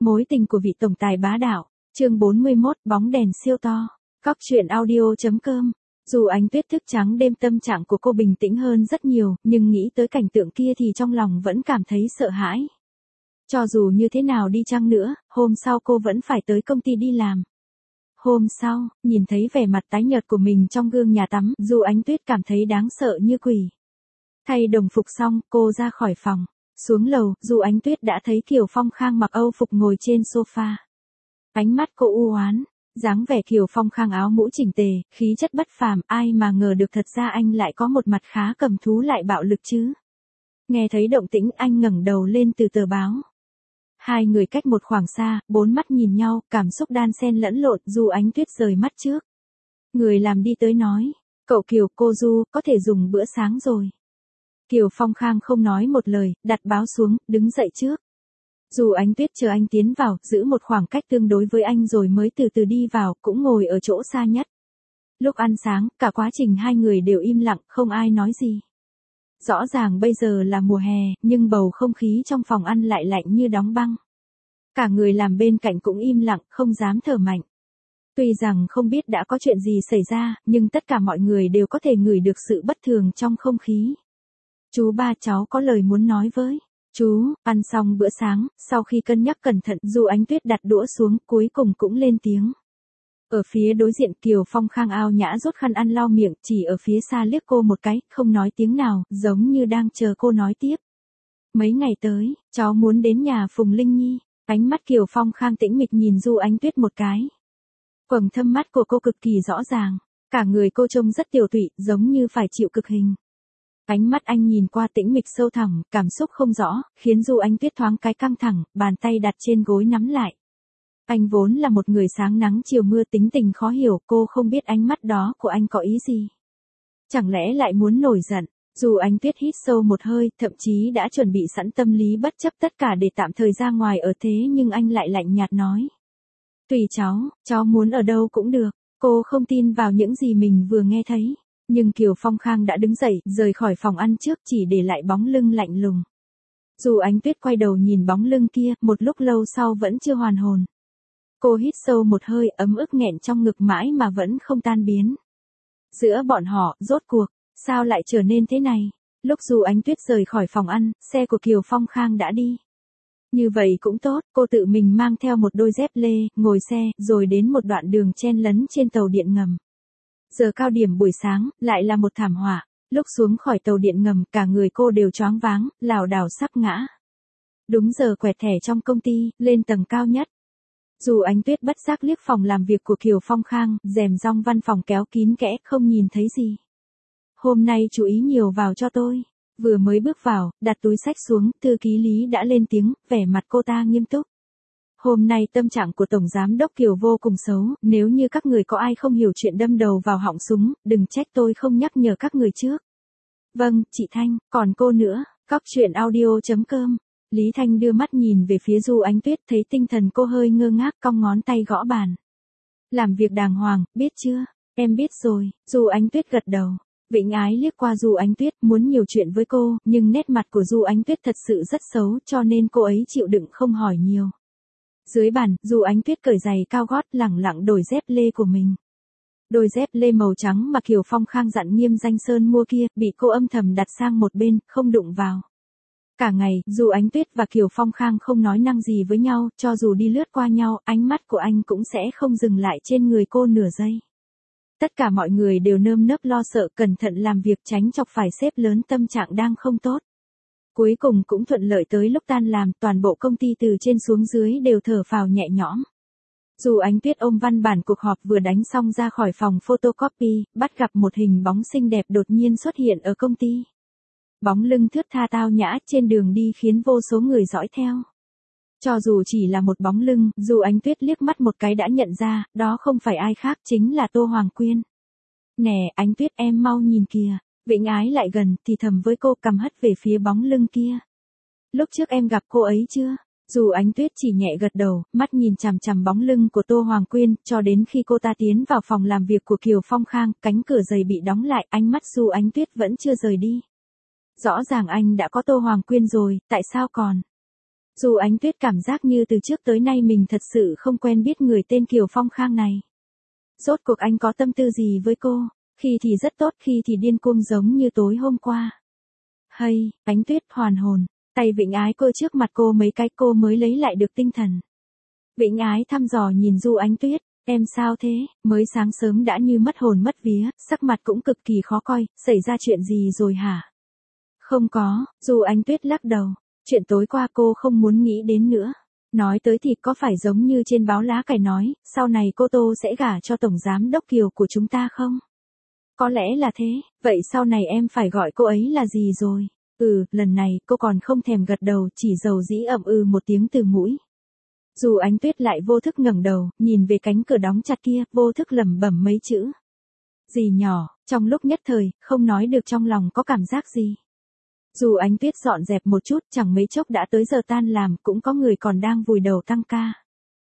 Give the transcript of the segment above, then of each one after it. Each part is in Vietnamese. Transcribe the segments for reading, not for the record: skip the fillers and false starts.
Mối tình của vị tổng tài bá đạo, chương 41, bóng đèn siêu to. Cóc truyện audio.com. Dù Ánh Tuyết thức trắng đêm tâm trạng của cô bình tĩnh hơn rất nhiều, nhưng nghĩ tới cảnh tượng kia thì trong lòng vẫn cảm thấy sợ hãi. Cho dù như thế nào đi chăng nữa, hôm sau cô vẫn phải tới công ty đi làm. Hôm sau, nhìn thấy vẻ mặt tái nhợt của mình trong gương nhà tắm, dù Ánh Tuyết cảm thấy đáng sợ như quỷ. Thay đồng phục xong, cô ra khỏi phòng. Xuống lầu, dù Ánh Tuyết đã thấy Kiều Phong Khang mặc Âu phục ngồi trên sofa. Ánh mắt cô u oán, dáng vẻ Kiều Phong Khang áo mũ chỉnh tề, khí chất bất phàm, ai mà ngờ được thật ra anh lại có một mặt khá cầm thú lại bạo lực chứ. Nghe thấy động tĩnh anh ngẩng đầu lên từ tờ báo. Hai người cách một khoảng xa, bốn mắt nhìn nhau, cảm xúc đan xen lẫn lộn, dù Ánh Tuyết rời mắt trước. Người làm đi tới nói, cậu Kiều, cô Du, có thể dùng bữa sáng rồi. Kiều Phong Khang không nói một lời, đặt báo xuống, đứng dậy trước. Dù Ánh Tuyết chờ anh tiến vào, giữ một khoảng cách tương đối với anh rồi mới từ từ đi vào, cũng ngồi ở chỗ xa nhất. Lúc ăn sáng, cả quá trình hai người đều im lặng, không ai nói gì. Rõ ràng bây giờ là mùa hè, nhưng bầu không khí trong phòng ăn lại lạnh như đóng băng. Cả người làm bên cạnh cũng im lặng, không dám thở mạnh. Tuy rằng không biết đã có chuyện gì xảy ra, nhưng tất cả mọi người đều có thể ngửi được sự bất thường trong không khí. Chú ba cháu có lời muốn nói với. Chú, ăn xong bữa sáng, sau khi cân nhắc cẩn thận, dù Ánh Tuyết đặt đũa xuống, cuối cùng cũng lên tiếng. Ở phía đối diện Kiều Phong Khang ao nhã rút khăn ăn lau miệng, chỉ ở phía xa liếc cô một cái, không nói tiếng nào, giống như đang chờ cô nói tiếp. Mấy ngày tới, cháu muốn đến nhà Phùng Linh Nhi. Ánh mắt Kiều Phong Khang tĩnh mịch nhìn Du Ánh Tuyết một cái. Quầng thâm mắt của cô cực kỳ rõ ràng, cả người cô trông rất tiểu tụy, giống như phải chịu cực hình. Ánh mắt anh nhìn qua tĩnh mịch sâu thẳm, cảm xúc không rõ, khiến Du Ánh Tuyết thoáng cái căng thẳng, bàn tay đặt trên gối nắm lại. Anh vốn là một người sáng nắng chiều mưa tính tình khó hiểu, cô không biết ánh mắt đó của anh có ý gì. Chẳng lẽ lại muốn nổi giận? Dù Ánh Tuyết hít sâu một hơi, thậm chí đã chuẩn bị sẵn tâm lý bất chấp tất cả để tạm thời ra ngoài ở thế nhưng anh lại lạnh nhạt nói. Tùy cháu muốn ở đâu cũng được, cô không tin vào những gì mình vừa nghe thấy. Nhưng Kiều Phong Khang đã đứng dậy, rời khỏi phòng ăn trước chỉ để lại bóng lưng lạnh lùng. Dù Ánh Tuyết quay đầu nhìn bóng lưng kia, một lúc lâu sau vẫn chưa hoàn hồn. Cô hít sâu một hơi, ấm ức nghẹn trong ngực mãi mà vẫn không tan biến. Giữa bọn họ, rốt cuộc, sao lại trở nên thế này? Lúc Dù Ánh Tuyết rời khỏi phòng ăn, xe của Kiều Phong Khang đã đi. Như vậy cũng tốt, cô tự mình mang theo một đôi dép lê, ngồi xe, rồi đến một đoạn đường chen lấn trên tàu điện ngầm. Giờ cao điểm buổi sáng, lại là một thảm họa. Lúc xuống khỏi tàu điện ngầm, cả người cô đều choáng váng, lảo đảo sắp ngã. Đúng giờ quẹt thẻ trong công ty, lên tầng cao nhất. Dù Ánh Tuyết bất giác liếc phòng làm việc của Kiều Phong Khang, rèm rong văn phòng kéo kín kẽ, không nhìn thấy gì. Hôm nay chú ý nhiều vào cho tôi. Vừa mới bước vào, đặt túi sách xuống, thư ký Lý đã lên tiếng, vẻ mặt cô ta nghiêm túc. Hôm nay tâm trạng của Tổng Giám Đốc Kiều vô cùng xấu, nếu như các người có ai không hiểu chuyện đâm đầu vào họng súng, đừng trách tôi không nhắc nhở các người trước. Vâng, chị Thanh, còn cô nữa, Cóc truyện audio.com. Lý Thanh đưa mắt nhìn về phía Du Ánh Tuyết, thấy tinh thần cô hơi ngơ ngác, cong ngón tay gõ bàn. Làm việc đàng hoàng, biết chưa? Em biết rồi, Du Ánh Tuyết gật đầu. Vĩnh Ái liếc qua Du Ánh Tuyết, muốn nhiều chuyện với cô, nhưng nét mặt của Du Ánh Tuyết thật sự rất xấu, cho nên cô ấy chịu đựng không hỏi nhiều. Dưới bàn, Du Ánh Tuyết cởi giày cao gót, lẳng lặng đổi dép lê của mình. Đôi dép lê màu trắng mà Kiều Phong Khang dặn Nghiêm Danh Sơn mua kia, bị cô âm thầm đặt sang một bên, không đụng vào. Cả ngày, Du Ánh Tuyết và Kiều Phong Khang không nói năng gì với nhau, cho dù đi lướt qua nhau, ánh mắt của anh cũng sẽ không dừng lại trên người cô nửa giây. Tất cả mọi người đều nơm nớp lo sợ, cẩn thận làm việc tránh chọc phải sếp lớn tâm trạng đang không tốt. Cuối cùng cũng thuận lợi tới lúc tan làm, toàn bộ công ty từ trên xuống dưới đều thở phào nhẹ nhõm. Dù Ánh Tuyết ôm văn bản cuộc họp vừa đánh xong ra khỏi phòng photocopy, bắt gặp một hình bóng xinh đẹp đột nhiên xuất hiện ở công ty. Bóng lưng thướt tha tao nhã trên đường đi khiến vô số người dõi theo. Cho dù chỉ là một bóng lưng, Dù Ánh Tuyết liếc mắt một cái đã nhận ra, đó không phải ai khác chính là Tô Hoàng Quyên. Nè, Ánh Tuyết em mau nhìn kìa. Vĩnh Ái lại gần, thì thầm với cô, cầm hất về phía bóng lưng kia. Lúc trước em gặp cô ấy chưa? Dù Ánh Tuyết chỉ nhẹ gật đầu, mắt nhìn chằm chằm bóng lưng của Tô Hoàng Quyên, cho đến khi cô ta tiến vào phòng làm việc của Kiều Phong Khang, cánh cửa giày bị đóng lại, ánh mắt Dù Ánh Tuyết vẫn chưa rời đi. Rõ ràng anh đã có Tô Hoàng Quyên rồi, tại sao còn? Dù Ánh Tuyết cảm giác như từ trước tới nay mình thật sự không quen biết người tên Kiều Phong Khang này. Rốt cuộc anh có tâm tư gì với cô, khi thì rất tốt khi thì điên cuồng giống như tối hôm qua. Hay, Ánh Tuyết hoàn hồn, tay Vĩnh Ái cô trước mặt cô mấy cái cô mới lấy lại được tinh thần. Vĩnh Ái thăm dò nhìn Du Ánh Tuyết, em sao thế, mới sáng sớm đã như mất hồn mất vía, sắc mặt cũng cực kỳ khó coi, xảy ra chuyện gì rồi hả? Không có, Du Ánh Tuyết lắc đầu, chuyện tối qua cô không muốn nghĩ đến nữa. Nói tới thì có phải giống như trên báo lá cải nói, sau này cô Tô sẽ gả cho tổng giám đốc Kiều của chúng ta không? Có lẽ là thế, vậy sau này em phải gọi cô ấy là gì rồi? Lần này cô còn không thèm gật đầu, chỉ dầu dĩ ậm một tiếng từ mũi. Dù Ánh Tuyết lại vô thức ngẩng đầu, nhìn về cánh cửa đóng chặt kia, vô thức lẩm bẩm mấy chữ. Dì nhỏ, trong lúc nhất thời, không nói được trong lòng có cảm giác gì. Dù Ánh Tuyết dọn dẹp một chút, chẳng mấy chốc đã tới giờ tan làm, cũng có người còn đang vùi đầu tăng ca.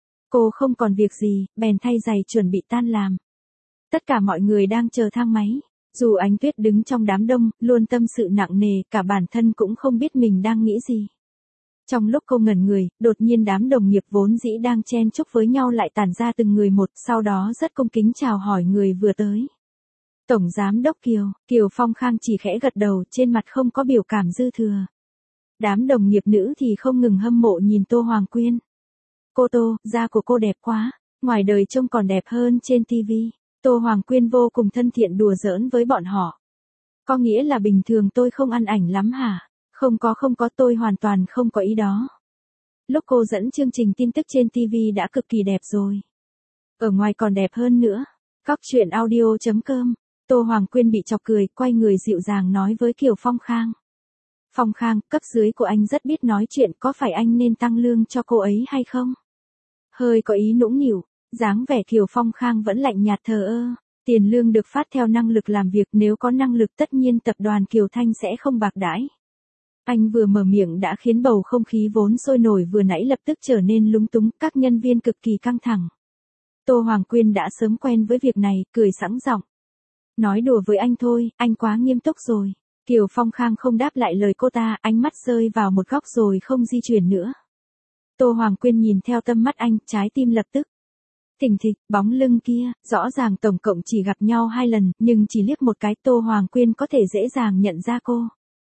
Cô không còn việc gì, bèn thay giày chuẩn bị tan làm. Tất cả mọi người đang chờ thang máy. Dù Ánh Tuyết đứng trong đám đông, luôn tâm sự nặng nề, cả bản thân cũng không biết mình đang nghĩ gì. Trong lúc cô ngẩn người, đột nhiên đám đồng nghiệp vốn dĩ đang chen chúc với nhau lại tản ra từng người một, sau đó rất cung kính chào hỏi người vừa tới. Tổng giám đốc Kiều, Kiều Phong Khang chỉ khẽ gật đầu, trên mặt không có biểu cảm dư thừa. Đám đồng nghiệp nữ thì không ngừng hâm mộ nhìn Tô Hoàng Quyên. Cô Tô, da của cô đẹp quá, ngoài đời trông còn đẹp hơn trên TV. Tô Hoàng Quyên vô cùng thân thiện đùa giỡn với bọn họ. Có nghĩa là bình thường tôi không ăn ảnh lắm hả? Không có, tôi hoàn toàn không có ý đó. Lúc cô dẫn chương trình tin tức trên TV đã cực kỳ đẹp rồi. Ở ngoài còn đẹp hơn nữa. Cóc truyện audio.com. Tô Hoàng Quyên bị chọc cười, quay người dịu dàng nói với Kiều Phong Khang. Phong Khang, cấp dưới của anh rất biết nói chuyện, có phải anh nên tăng lương cho cô ấy hay không? Hơi có ý nũng nịu, dáng vẻ Kiều Phong Khang vẫn lạnh nhạt thờ ơ. Tiền lương được phát theo năng lực làm việc, nếu có năng lực tất nhiên tập đoàn Kiều Thanh sẽ không bạc đãi. Anh vừa mở miệng đã khiến bầu không khí vốn sôi nổi vừa nãy lập tức trở nên lúng túng, các nhân viên cực kỳ căng thẳng. Tô Hoàng Quyên đã sớm quen với việc này, cười sẵn giọng. Nói đùa với anh thôi, anh quá nghiêm túc rồi. Kiều Phong Khang không đáp lại lời cô ta, ánh mắt rơi vào một góc rồi không di chuyển nữa. Tô Hoàng Quyên nhìn theo tâm mắt anh, trái tim lập tức. Thình thịch, bóng lưng kia, rõ ràng tổng cộng chỉ gặp nhau 2 lần, nhưng chỉ liếc một cái Tô Hoàng Quyên có thể dễ dàng nhận ra cô.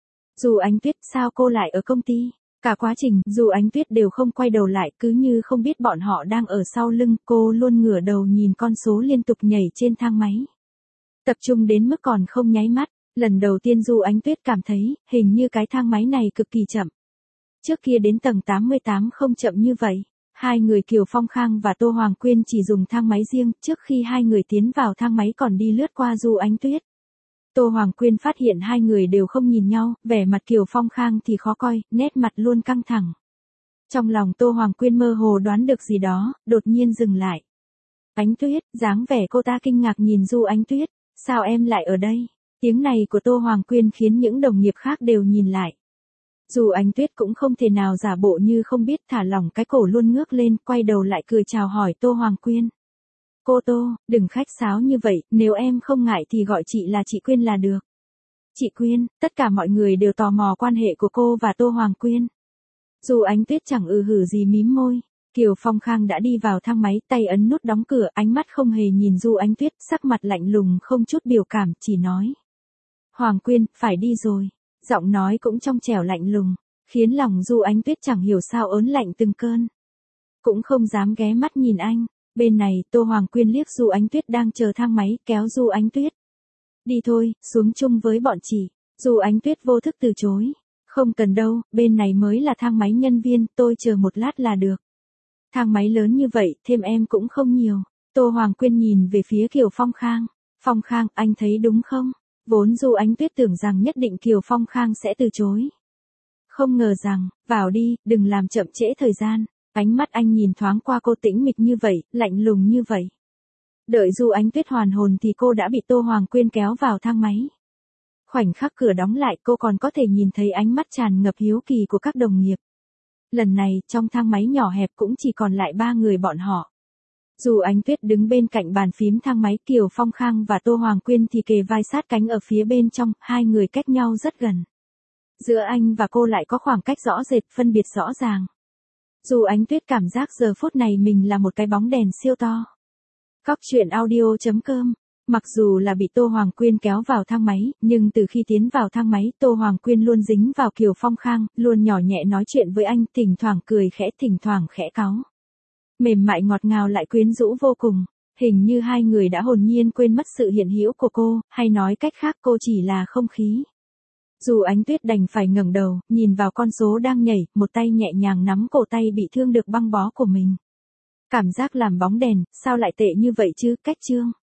Dù Ánh Tuyết, sao cô lại ở công ty? Cả quá trình, dù Ánh Tuyết đều không quay đầu lại, cứ như không biết bọn họ đang ở sau lưng, cô luôn ngửa đầu nhìn con số liên tục nhảy trên thang máy. Tập trung đến mức còn không nháy mắt, lần đầu tiên dù Ánh Tuyết cảm thấy, hình như cái thang máy này cực kỳ chậm. Trước kia đến tầng 88 không chậm như vậy. Hai người Kiều Phong Khang và Tô Hoàng Quyên chỉ dùng thang máy riêng, trước khi hai người tiến vào thang máy còn đi lướt qua Du Ánh Tuyết. Tô Hoàng Quyên phát hiện hai người đều không nhìn nhau, vẻ mặt Kiều Phong Khang thì khó coi, nét mặt luôn căng thẳng. Trong lòng Tô Hoàng Quyên mơ hồ đoán được gì đó, đột nhiên dừng lại. Ánh Tuyết, dáng vẻ cô ta kinh ngạc nhìn Du Ánh Tuyết, sao em lại ở đây? Tiếng này của Tô Hoàng Quyên khiến những đồng nghiệp khác đều nhìn lại. Dù Ánh Tuyết cũng không thể nào giả bộ như không biết, thả lỏng cái cổ luôn ngước lên, quay đầu lại cười chào hỏi Tô Hoàng Quyên. Cô Tô, đừng khách sáo như vậy, nếu em không ngại thì gọi chị là chị Quyên là được. Chị Quyên, tất cả mọi người đều tò mò quan hệ của cô và Tô Hoàng Quyên. Dù Ánh Tuyết chẳng hử gì mím môi, Kiều Phong Khang đã đi vào thang máy, tay ấn nút đóng cửa, ánh mắt không hề nhìn Du Ánh Tuyết, sắc mặt lạnh lùng không chút biểu cảm, chỉ nói. Hoàng Quyên, phải đi rồi. Giọng nói cũng trong trẻo lạnh lùng, khiến lòng Du Ánh Tuyết chẳng hiểu sao ớn lạnh từng cơn. Cũng không dám ghé mắt nhìn anh. Bên này, Tô Hoàng Quyên liếc Du Ánh Tuyết đang chờ thang máy, kéo Du Ánh Tuyết. Đi thôi, xuống chung với bọn chị. Du Ánh Tuyết vô thức từ chối. Không cần đâu, bên này mới là thang máy nhân viên, tôi chờ một lát là được. Thang máy lớn như vậy, thêm em cũng không nhiều. Tô Hoàng Quyên nhìn về phía Kiều Phong Khang. Phong Khang, anh thấy đúng không? Vốn Du Ánh Tuyết tưởng rằng nhất định Kiều Phong Khang sẽ từ chối. Không ngờ rằng, vào đi, đừng làm chậm trễ thời gian. Ánh mắt anh nhìn thoáng qua cô tĩnh mịch như vậy, lạnh lùng như vậy. Đợi Du Ánh Tuyết hoàn hồn thì cô đã bị Tô Hoàng Quyên kéo vào thang máy. Khoảnh khắc cửa đóng lại, cô còn có thể nhìn thấy ánh mắt tràn ngập hiếu kỳ của các đồng nghiệp. Lần này, trong thang máy nhỏ hẹp cũng chỉ còn lại 3 người bọn họ. Dù Ánh Tuyết đứng bên cạnh bàn phím thang máy, Kiều Phong Khang và Tô Hoàng Quyên thì kề vai sát cánh ở phía bên trong, hai người cách nhau rất gần. Giữa anh và cô lại có khoảng cách rõ rệt, phân biệt rõ ràng. Dù Ánh Tuyết cảm giác giờ phút này mình là một cái bóng đèn siêu to. Cóc truyện audio.com. Mặc dù là bị Tô Hoàng Quyên kéo vào thang máy, nhưng từ khi tiến vào thang máy, Tô Hoàng Quyên luôn dính vào Kiều Phong Khang, luôn nhỏ nhẹ nói chuyện với anh, thỉnh thoảng cười khẽ, thỉnh thoảng khẽ cáu. Mềm mại ngọt ngào lại quyến rũ vô cùng. Hình như hai người đã hồn nhiên quên mất sự hiện hữu của cô, hay nói cách khác cô chỉ là không khí. Dù Ánh Tuyết đành phải ngẩng đầu, nhìn vào con số đang nhảy, một tay nhẹ nhàng nắm cổ tay bị thương được băng bó của mình. Cảm giác làm bóng đèn, sao lại tệ như vậy chứ, cách chương.